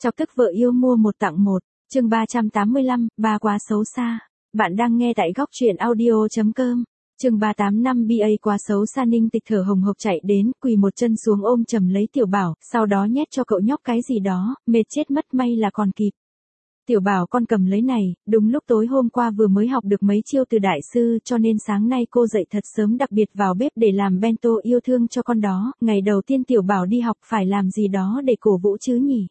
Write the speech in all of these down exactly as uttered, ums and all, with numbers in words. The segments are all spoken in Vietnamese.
Chọc tức vợ yêu mua một tặng một, chương ba trăm tám mươi lăm, ba quá xấu xa. Bạn đang nghe tại góc truyện audio chấm com. Chương ba tám năm ba quá xấu xa. Ninh Tịch thở hồng hộc chạy đến, quỳ một chân xuống ôm chầm lấy Tiểu Bảo, sau đó nhét cho cậu nhóc cái gì đó, mệt chết mất, may là còn kịp. Tiểu Bảo, con cầm lấy này, đúng lúc tối hôm qua vừa mới học được mấy chiêu từ đại sư, cho nên sáng nay cô dậy thật sớm đặc biệt vào bếp để làm bento yêu thương cho con đó. Ngày đầu tiên Tiểu Bảo đi học phải làm gì đó để cổ vũ chứ nhỉ?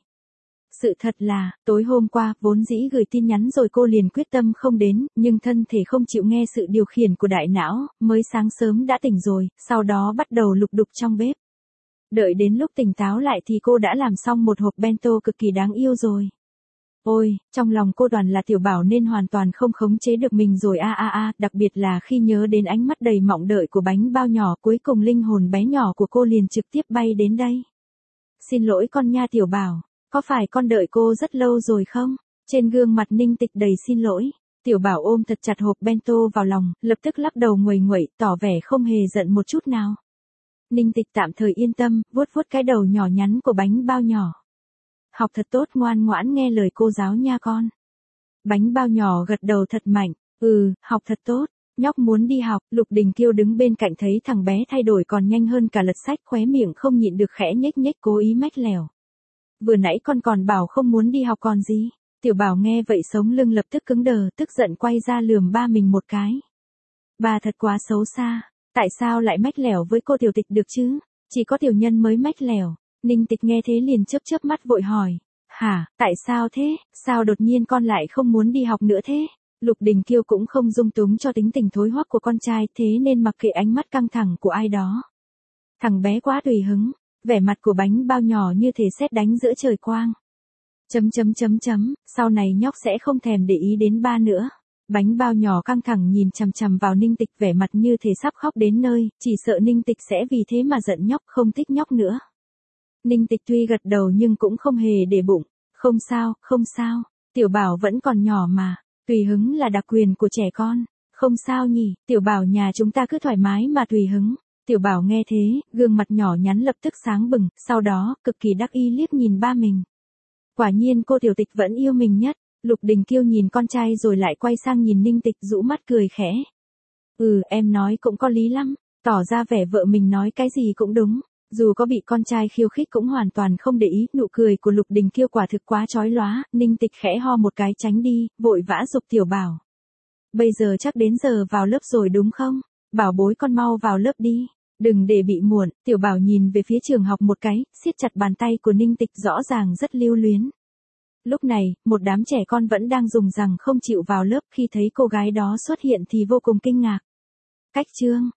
Sự thật là, tối hôm qua, vốn dĩ gửi tin nhắn rồi cô liền quyết tâm không đến, nhưng thân thể không chịu nghe sự điều khiển của đại não, mới sáng sớm đã tỉnh rồi, sau đó bắt đầu lục đục trong bếp. Đợi đến lúc tỉnh táo lại thì cô đã làm xong một hộp bento cực kỳ đáng yêu rồi. Ôi, trong lòng cô toàn là Tiểu Bảo nên hoàn toàn không khống chế được mình rồi a a a, đặc biệt là khi nhớ đến ánh mắt đầy mong đợi của bánh bao nhỏ, cuối cùng linh hồn bé nhỏ của cô liền trực tiếp bay đến đây. Xin lỗi con nha Tiểu Bảo. Có phải con đợi cô rất lâu rồi không? Trên gương mặt Ninh Tịch đầy xin lỗi. Tiểu Bảo ôm thật chặt hộp bento vào lòng, lập tức lắc đầu nguầy nguậy, tỏ vẻ không hề giận một chút nào. Ninh Tịch tạm thời yên tâm, vuốt vuốt cái đầu nhỏ nhắn của bánh bao nhỏ. Học thật tốt, ngoan ngoãn nghe lời cô giáo nha con. Bánh bao nhỏ gật đầu thật mạnh, ừ, học thật tốt. Nhóc muốn đi học. Lục Đình Kiêu đứng bên cạnh thấy thằng bé thay đổi còn nhanh hơn cả lật sách, khóe miệng không nhịn được khẽ nhếch nhếch, cố ý mách lèo. Vừa nãy con còn bảo không muốn đi học còn gì. Tiểu Bảo nghe vậy sống lưng lập tức cứng đờ, tức giận quay ra lườm ba mình một cái. Bà thật quá xấu xa, tại sao lại mách lẻo với cô Tiểu Tịch được chứ? Chỉ có tiểu nhân mới mách lẻo. Ninh Tịch nghe thế liền chớp chớp mắt vội hỏi. Hả, tại sao thế? Sao đột nhiên con lại không muốn đi học nữa thế? Lục Đình Kiêu cũng không dung túng cho tính tình thối hoắc của con trai, thế nên mặc kệ ánh mắt căng thẳng của ai đó. Thằng bé quá tùy hứng. Vẻ mặt của bánh bao nhỏ như thể sét đánh giữa trời quang. Chấm chấm chấm chấm, sau này nhóc sẽ không thèm để ý đến ba nữa. Bánh bao nhỏ căng thẳng nhìn chằm chằm vào Ninh Tịch, vẻ mặt như thể sắp khóc đến nơi, chỉ sợ Ninh Tịch sẽ vì thế mà giận nhóc, không thích nhóc nữa. Ninh Tịch tuy gật đầu nhưng cũng không hề để bụng. Không sao, không sao, Tiểu Bảo vẫn còn nhỏ mà, tùy hứng là đặc quyền của trẻ con. Không sao nhỉ, Tiểu Bảo nhà chúng ta cứ thoải mái mà tùy hứng. Tiểu Bảo nghe thế, gương mặt nhỏ nhắn lập tức sáng bừng, sau đó, cực kỳ đắc ý liếc nhìn ba mình. Quả nhiên cô Tiểu Tịch vẫn yêu mình nhất. Lục Đình Kiêu nhìn con trai rồi lại quay sang nhìn Ninh Tịch, rũ mắt cười khẽ. Ừ, em nói cũng có lý lắm, tỏ ra vẻ vợ mình nói cái gì cũng đúng. Dù có bị con trai khiêu khích cũng hoàn toàn không để ý. Nụ cười của Lục Đình Kiêu quả thực quá chói lóa. Ninh Tịch khẽ ho một cái tránh đi, vội vã giục Tiểu Bảo. Bây giờ chắc đến giờ vào lớp rồi đúng không? Bảo bối con mau vào lớp đi. Đừng để bị muộn. Tiểu Bảo nhìn về phía trường học một cái, siết chặt bàn tay của Ninh Tịch, rõ ràng rất lưu luyến. Lúc này, một đám trẻ con vẫn đang dùng rằng không chịu vào lớp, khi thấy cô gái đó xuất hiện thì vô cùng kinh ngạc. Cách chương,